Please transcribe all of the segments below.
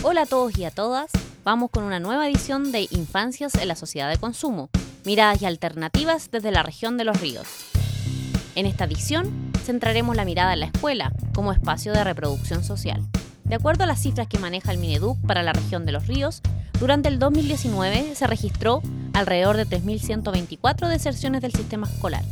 Hola a todos y a todas, vamos con una nueva edición de Infancias en la Sociedad de Consumo, miradas y alternativas desde la región de Los Ríos. En esta edición, centraremos la mirada en la escuela como espacio de reproducción social. De acuerdo a las cifras que maneja el Mineduc para la región de Los Ríos, durante el 2019 se registró alrededor de 3.124 deserciones del sistema escolar.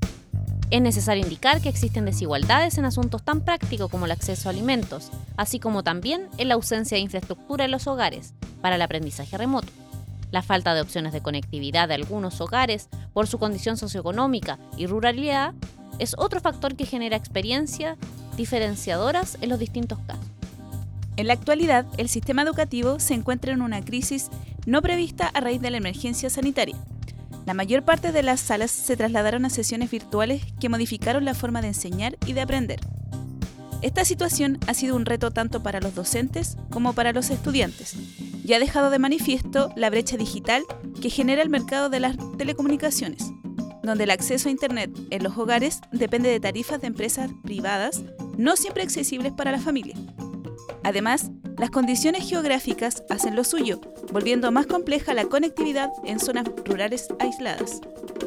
Es necesario indicar que existen desigualdades en asuntos tan prácticos como el acceso a alimentos, así como también en la ausencia de infraestructura en los hogares para el aprendizaje remoto. La falta de opciones de conectividad de algunos hogares por su condición socioeconómica y ruralidad es otro factor que genera experiencias diferenciadoras en los distintos casos. En la actualidad, el sistema educativo se encuentra en una crisis no prevista a raíz de la emergencia sanitaria. La mayor parte de las salas se trasladaron a sesiones virtuales que modificaron la forma de enseñar y de aprender. Esta situación ha sido un reto tanto para los docentes como para los estudiantes y ha dejado de manifiesto la brecha digital que genera el mercado de las telecomunicaciones, donde el acceso a Internet en los hogares depende de tarifas de empresas privadas no siempre accesibles para la familia. Además, las condiciones geográficas hacen lo suyo, volviendo más compleja la conectividad en zonas rurales aisladas.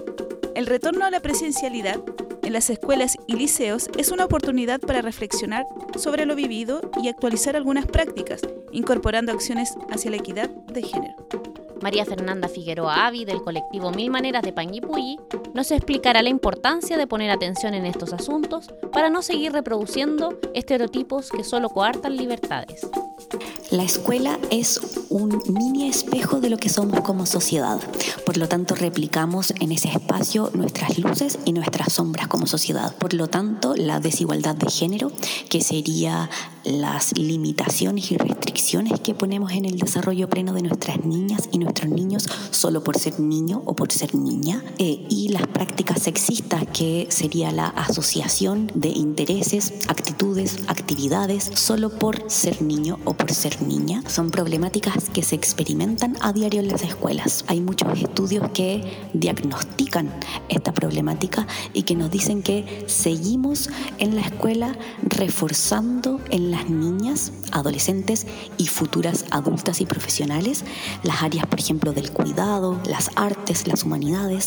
El retorno a la presencialidad en las escuelas y liceos es una oportunidad para reflexionar sobre lo vivido y actualizar algunas prácticas, incorporando acciones hacia la equidad de género. María Fernanda Figueroa Avi, del colectivo Mil Maneras de Panguipulli, nos explicará la importancia de poner atención en estos asuntos para no seguir reproduciendo estereotipos que solo coartan libertades. La escuela es un mini espejo de lo que somos como sociedad. Por lo tanto, replicamos en ese espacio nuestras luces y nuestras sombras como sociedad. Por lo tanto, la desigualdad de género, que sería las limitaciones y restricciones que ponemos en el desarrollo pleno de nuestras niñas y nuestros niños solo por ser niño o por ser niña, y las prácticas sexistas, que sería la asociación de intereses, actitudes, actividades solo por ser niño o por ser niña, son problemáticas que se experimentan a diario en las escuelas. Hay muchos estudios que diagnostican esta problemática y que nos dicen que seguimos en la escuela reforzando en las niñas, adolescentes y futuras adultas y profesionales las áreas, por ejemplo, del cuidado, las artes, las humanidades,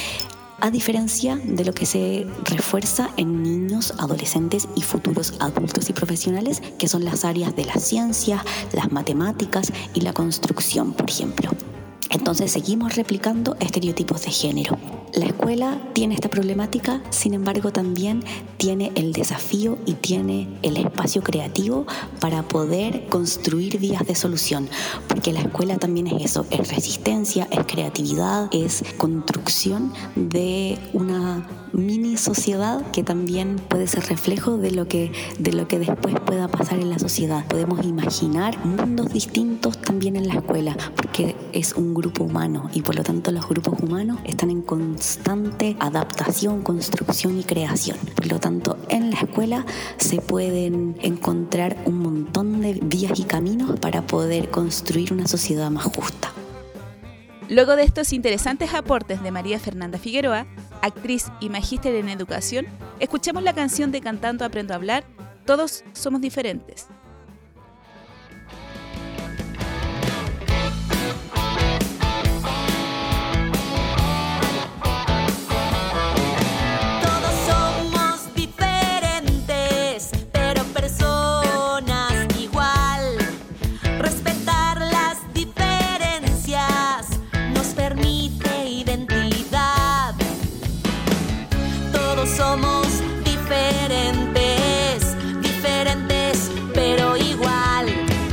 a diferencia de lo que se refuerza en niños, adolescentes y futuros adultos y profesionales, que son las áreas de las ciencias, las matemáticas y la construcción, por ejemplo. Entonces seguimos replicando estereotipos de género. La escuela tiene esta problemática, sin embargo también tiene el desafío y tiene el espacio creativo para poder construir vías de solución, porque la escuela también es eso, es resistencia, es creatividad, es construcción de una mini sociedad que también puede ser reflejo de lo que después pueda pasar en la sociedad. Podemos imaginar mundos distintos también en la escuela, porque es un grupo humano y por lo tanto los grupos humanos están en constante adaptación, construcción y creación. Por lo tanto, en la escuela se pueden encontrar un montón de vías y caminos para poder construir una sociedad más justa. Luego de estos interesantes aportes de María Fernanda Figueroa, actriz y magíster en educación, escuchemos la canción de Cantando Aprendo a Hablar, Todos Somos Diferentes. Somos diferentes, pero igual.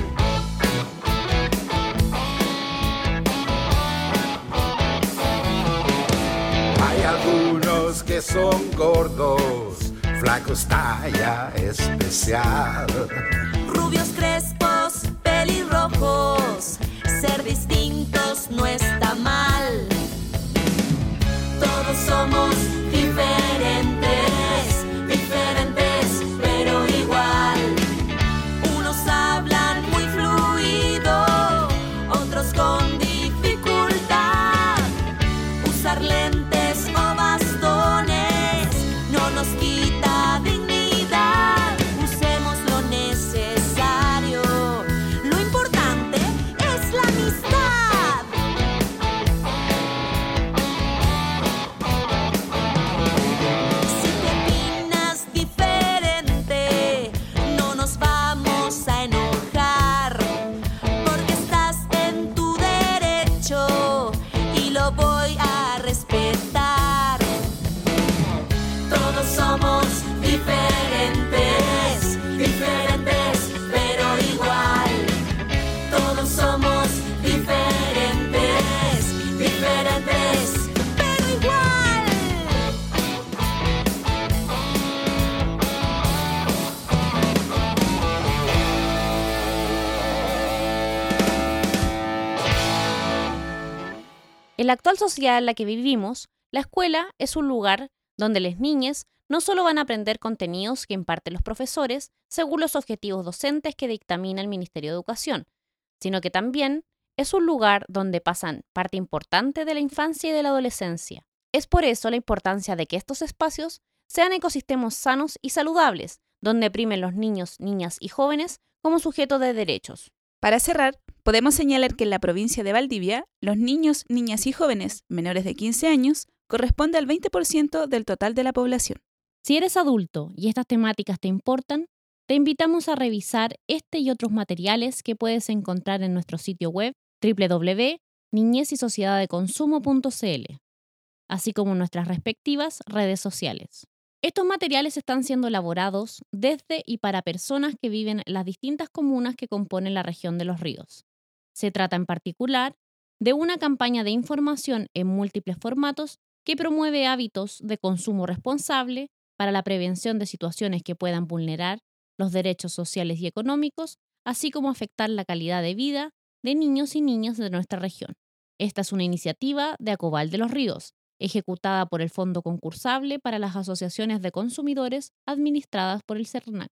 Hay algunos que son gordos, flacos talla especial. Rubios crespos, pelirrojos, ser distintos no está mal. Todos somos diferentes, pero igual. Unos hablan muy fluido, otros con dificultad. Usar lentes o bastones no nos quita dignidad. Usemos lo necesario. En la actual sociedad en la que vivimos, la escuela es un lugar donde las niñas no solo van a aprender contenidos que imparten los profesores según los objetivos docentes que dictamina el Ministerio de Educación, sino que también es un lugar donde pasan parte importante de la infancia y de la adolescencia. Es por eso la importancia de que estos espacios sean ecosistemas sanos y saludables, donde primen los niños, niñas y jóvenes como sujetos de derechos. Para cerrar, podemos señalar que en la provincia de Valdivia, los niños, niñas y jóvenes menores de 15 años corresponde al 20% del total de la población. Si eres adulto y estas temáticas te importan, te invitamos a revisar este y otros materiales que puedes encontrar en nuestro sitio web www.niñezySociedadDeConsumo.cl, así como en nuestras respectivas redes sociales. Estos materiales están siendo elaborados desde y para personas que viven en las distintas comunas que componen la región de Los Ríos. Se trata en particular de una campaña de información en múltiples formatos que promueve hábitos de consumo responsable para la prevención de situaciones que puedan vulnerar los derechos sociales y económicos, así como afectar la calidad de vida de niños y niñas de nuestra región. Esta es una iniciativa de Acobal de los Ríos, ejecutada por el Fondo Concursable para las Asociaciones de Consumidores administradas por el CERNAC.